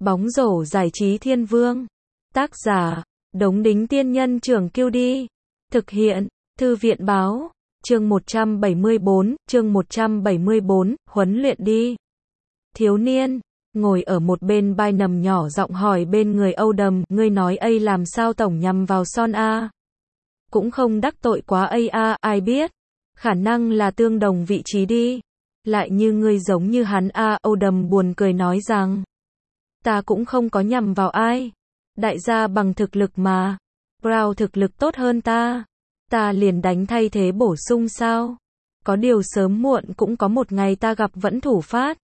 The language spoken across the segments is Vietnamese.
Bóng rổ giải trí thiên vương. Tác giả, Đống Đính Tiên Nhân Trưởng Kiêu Đi. Thực hiện, Thư viện Báo. Chương 174, huấn luyện đi. Thiếu niên, ngồi ở một bên Bynum nhỏ giọng hỏi bên người Âu Đầm, ngươi nói ấy làm sao tổng nhằm vào Son a? Cũng không đắc tội quá ấy a, ai biết. Khả năng là tương đồng vị trí đi. Lại như ngươi giống như hắn a, Âu Đầm buồn cười nói rằng. Ta cũng không có nhằm vào ai. Đại gia bằng thực lực mà. Brown thực lực tốt hơn ta. Ta liền đánh thay thế bổ sung sao? Có điều sớm muộn cũng có một ngày ta gặp vẫn thủ phát.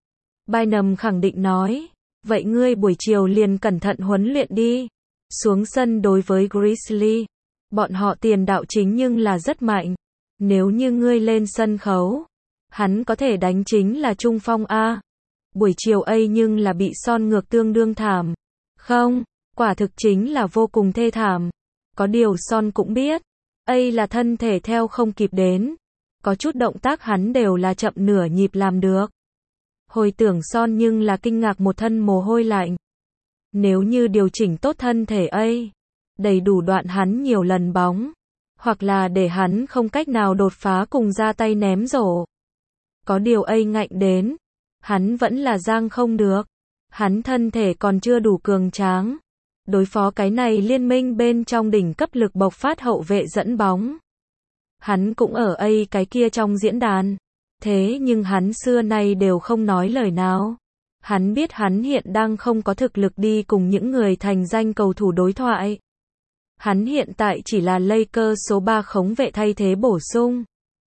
Bynum khẳng định nói. Vậy ngươi buổi chiều liền cẩn thận huấn luyện đi. Xuống sân đối với Grizzly. Bọn họ tiền đạo chính nhưng là rất mạnh. Nếu như ngươi lên sân khấu, hắn có thể đánh chính là trung phong a. Buổi chiều ấy nhưng là bị Son ngược tương đương thảm. Không, quả thực chính là vô cùng thê thảm. Có điều Son cũng biết, ấy là thân thể theo không kịp đến. Có chút động tác hắn đều là chậm nửa nhịp làm được. Hồi tưởng Son nhưng là kinh ngạc một thân mồ hôi lạnh. Nếu như điều chỉnh tốt thân thể ấy, đầy đủ đoạn hắn nhiều lần bóng, hoặc là để hắn không cách nào đột phá cùng ra tay ném rổ. Có điều ấy ngạnh đến, hắn vẫn là giang không được. Hắn thân thể còn chưa đủ cường tráng. Đối phó cái này liên minh bên trong đỉnh cấp lực bộc phát hậu vệ dẫn bóng. Hắn cũng ở ấy cái kia trong diễn đàn. Thế nhưng hắn xưa nay đều không nói lời nào. Hắn biết hắn hiện đang không có thực lực đi cùng những người thành danh cầu thủ đối thoại. Hắn hiện tại chỉ là Lakers số 3 khống vệ thay thế bổ sung.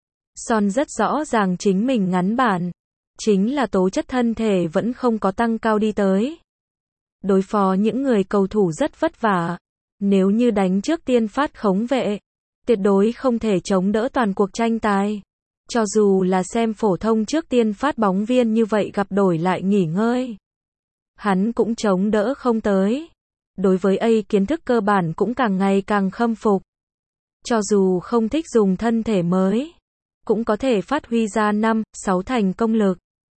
Son rất rõ ràng chính mình ngắn bản. Chính là tố chất thân thể vẫn không có tăng cao đi tới. Đối phó những người cầu thủ rất vất vả. Nếu như đánh trước tiên phát khống vệ, tuyệt đối không thể chống đỡ toàn cuộc tranh tài. Cho dù là xem phổ thông trước tiên phát bóng viên như vậy gặp đổi lại nghỉ ngơi, hắn cũng chống đỡ không tới. Đối với ấy kiến thức cơ bản cũng càng ngày càng khâm phục. Cho dù không thích dùng thân thể mới, cũng có thể phát huy ra 5-6 thành công lực.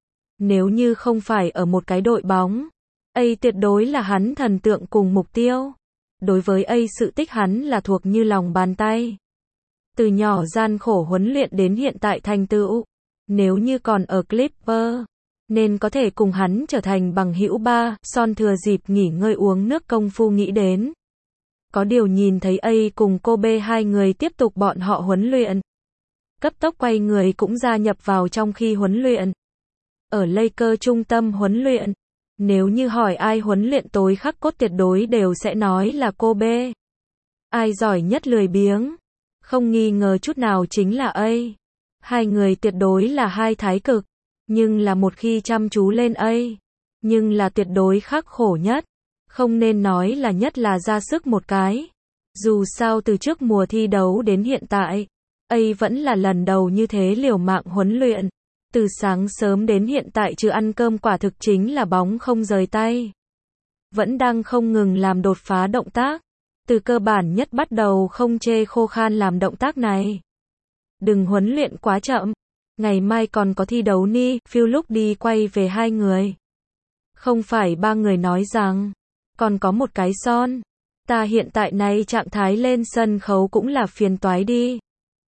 Nếu như không phải ở một cái đội bóng, ấy tuyệt đối là hắn thần tượng cùng mục tiêu. Đối với ấy sự tích hắn là thuộc như lòng bàn tay. Từ nhỏ gian khổ huấn luyện đến hiện tại thành tựu. Nếu như còn ở Clipper, nên có thể cùng hắn trở thành bằng hữu ba. Son thừa dịp nghỉ ngơi uống nước công phu nghĩ đến. Có điều nhìn thấy ấy cùng Kobe hai người tiếp tục bọn họ huấn luyện. Cấp tốc quay người cũng gia nhập vào trong khi huấn luyện. Ở Lakers trung tâm huấn luyện, nếu như hỏi ai huấn luyện tối khắc cốt tuyệt đối đều sẽ nói là Kobe. Ai giỏi nhất lười biếng? Không nghi ngờ chút nào chính là ấy. Hai người tuyệt đối là hai thái cực, nhưng là một khi chăm chú lên ấy, nhưng là tuyệt đối khắc khổ nhất. Không nên nói là nhất là ra sức một cái. Dù sao từ trước mùa thi đấu đến hiện tại, ấy vẫn là lần đầu như thế liều mạng huấn luyện. Từ sáng sớm đến hiện tại trừ ăn cơm quả thực chính là bóng không rời tay. Vẫn đang không ngừng làm đột phá động tác. Từ cơ bản nhất bắt đầu không chê khô khan làm động tác này. Đừng huấn luyện quá chậm. Ngày mai còn có thi đấu ni, Phil lúc đi quay về hai người. Không phải ba người nói rằng, còn có một cái Son. Ta hiện tại này trạng thái lên sân khấu cũng là phiền toái đi.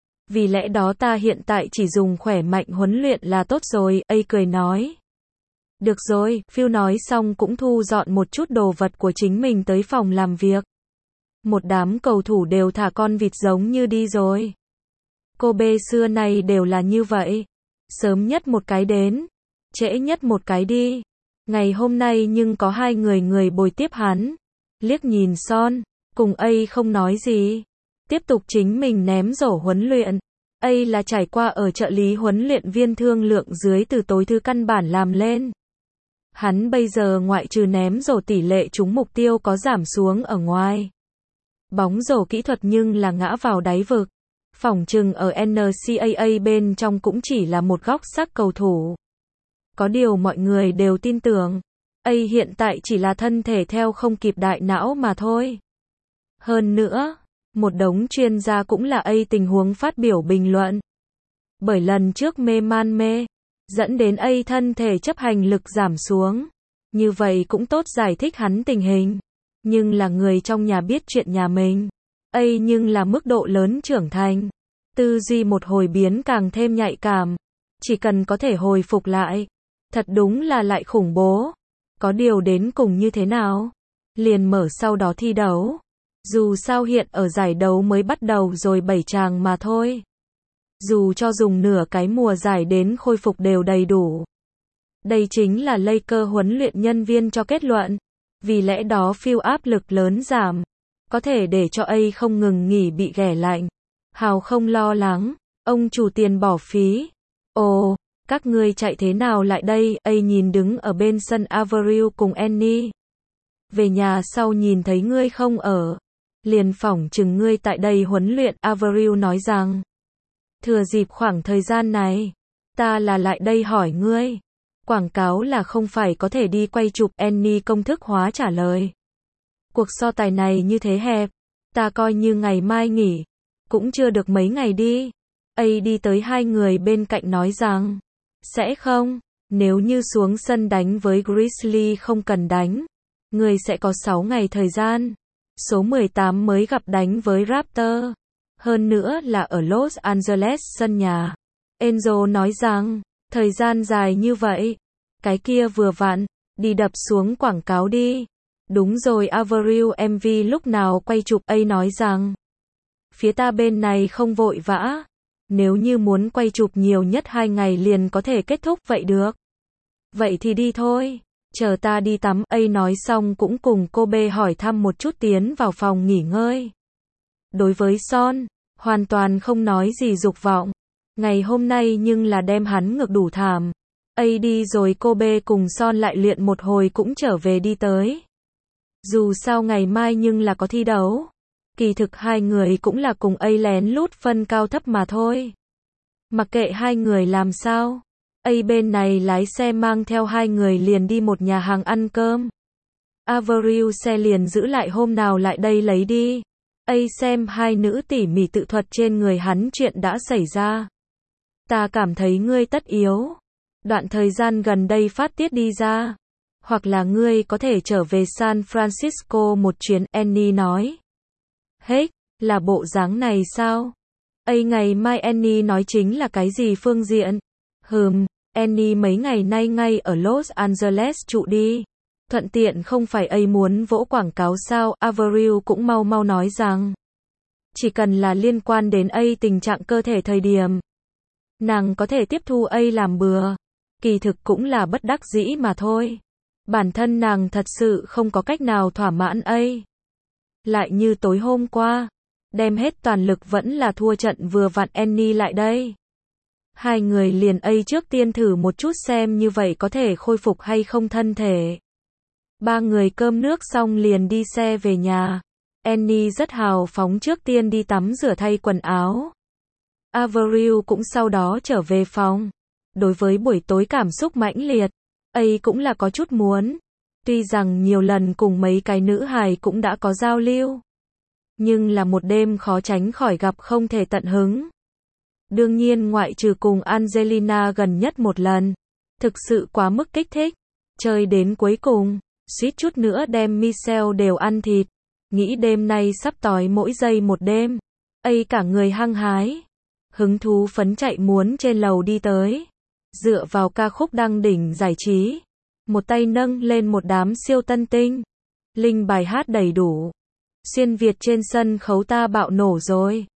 Vì lẽ đó ta hiện tại chỉ dùng khỏe mạnh huấn luyện là tốt rồi, ấy cười nói. Được rồi, Phil nói xong cũng thu dọn một chút đồ vật của chính mình tới phòng làm việc. Một đám cầu thủ đều thả con vịt giống như đi rồi. Kobe xưa nay đều là như vậy. Sớm nhất một cái đến, trễ nhất một cái đi. Ngày hôm nay nhưng có hai người bồi tiếp hắn. Liếc nhìn Son, cùng ấy không nói gì. Tiếp tục chính mình ném rổ huấn luyện. Ấy là trải qua ở trợ lý huấn luyện viên thương lượng dưới từ tối thứ căn bản làm lên. Hắn bây giờ ngoại trừ ném rổ tỷ lệ trúng mục tiêu có giảm xuống ở ngoài. Bóng rổ kỹ thuật nhưng là ngã vào đáy vực. Phỏng chừng ở NCAA bên trong cũng chỉ là một góc sắc cầu thủ. Có điều mọi người đều tin tưởng. Ấy hiện tại chỉ là thân thể theo không kịp đại não mà thôi. Hơn nữa, một đống chuyên gia cũng là ấy tình huống phát biểu bình luận. Bởi lần trước mê man mê, dẫn đến ấy thân thể chấp hành lực giảm xuống. Như vậy cũng tốt giải thích hắn tình hình. Nhưng là người trong nhà biết chuyện nhà mình. Ấy nhưng là mức độ lớn trưởng thành. Tư duy một hồi biến càng thêm nhạy cảm. Chỉ cần có thể hồi phục lại. Thật đúng là lại khủng bố. Có điều đến cùng như thế nào? Liền mở sau đó thi đấu. Dù sao hiện ở giải đấu mới bắt đầu rồi 7 chàng mà thôi. Dù cho dùng nửa cái mùa giải đến khôi phục đều đầy đủ. Đây chính là Lakers huấn luyện nhân viên cho kết luận. Vì lẽ đó Phil áp lực lớn giảm. Có thể để cho A không ngừng nghỉ bị ghẻ lạnh. Hào không lo lắng. Ông chủ tiền bỏ phí. Ồ, các ngươi chạy thế nào lại đây? A nhìn đứng ở bên sân Avril cùng Annie. Về nhà sau nhìn thấy ngươi không ở. Liền phỏng chừng ngươi tại đây huấn luyện. Avril nói rằng. Thừa dịp khoảng thời gian này. Ta là lại đây hỏi ngươi. Quảng cáo là không phải có thể đi quay chụp. Annie công thức hóa trả lời. Cuộc so tài này như thế hẹp. Ta coi như ngày mai nghỉ. Cũng chưa được mấy ngày đi. A đi tới hai người bên cạnh nói rằng. Sẽ không. Nếu như xuống sân đánh với Grizzly không cần đánh. Người sẽ có 6 ngày thời gian. Số 18 mới gặp đánh với Raptor. Hơn nữa là ở Los Angeles sân nhà. Enzo nói rằng. Thời gian dài như vậy. Cái kia vừa vặn. Đi đập xuống quảng cáo đi. Đúng rồi Avril MV lúc nào quay chụp. A nói rằng. Phía ta bên này không vội vã. Nếu như muốn quay chụp nhiều nhất 2 ngày liền có thể kết thúc vậy được. Vậy thì đi thôi. Chờ ta đi tắm. A nói xong cũng cùng cô B hỏi thăm một chút tiến vào phòng nghỉ ngơi. Đối với Son, hoàn toàn không nói gì dục vọng. Ngày hôm nay nhưng là đem hắn ngược đủ thảm. A đi rồi cô B cùng Son lại luyện một hồi cũng trở về đi tới. Dù sao ngày mai nhưng là có thi đấu. Kỳ thực hai người cũng là cùng A lén lút phân cao thấp mà thôi. Mặc kệ hai người làm sao. A bên này lái xe mang theo hai người liền đi một nhà hàng ăn cơm. Avril xe liền giữ lại hôm nào lại đây lấy đi. A xem hai nữ tỉ mỉ tự thuật trên người hắn chuyện đã xảy ra. Ta cảm thấy ngươi tất yếu. Đoạn thời gian gần đây phát tiết đi ra. Hoặc là ngươi có thể trở về San Francisco một chuyến. Annie nói. Hết, là bộ dáng này sao? A ngày mai Annie nói chính là cái gì phương diện? Annie mấy ngày nay ngay ở Los Angeles trụ đi. Thuận tiện không phải A muốn vỗ quảng cáo sao? Avril cũng mau mau nói rằng. Chỉ cần là liên quan đến A tình trạng cơ thể thời điểm. Nàng có thể tiếp thu A làm bừa. Kỳ thực cũng là bất đắc dĩ mà thôi. Bản thân nàng thật sự không có cách nào thỏa mãn A. Lại như tối hôm qua. Đem hết toàn lực vẫn là thua trận vừa vặn Annie lại đây. Hai người liền A trước tiên thử một chút xem như vậy có thể khôi phục hay không thân thể. Ba người cơm nước xong liền đi xe về nhà. Annie rất hào phóng trước tiên đi tắm rửa thay quần áo. Avril cũng sau đó trở về phòng. Đối với buổi tối cảm xúc mãnh liệt, A cũng là có chút muốn. Tuy rằng nhiều lần cùng mấy cái nữ hài cũng đã có giao lưu. Nhưng là một đêm khó tránh khỏi gặp không thể tận hứng. Đương nhiên ngoại trừ cùng Angelina gần nhất một lần. Thực sự quá mức kích thích. Chơi đến cuối cùng, suýt chút nữa đem Michelle đều ăn thịt. Nghĩ đêm nay sắp tói mỗi giây một đêm. A cả người hăng hái. Hứng thú phấn chạy muốn trên lầu đi tới. Dựa vào ca khúc đăng đỉnh giải trí. Một tay nâng lên một đám siêu tân tinh. Linh bài hát đầy đủ. Xuyên Việt trên sân khấu ta bạo nổ rồi.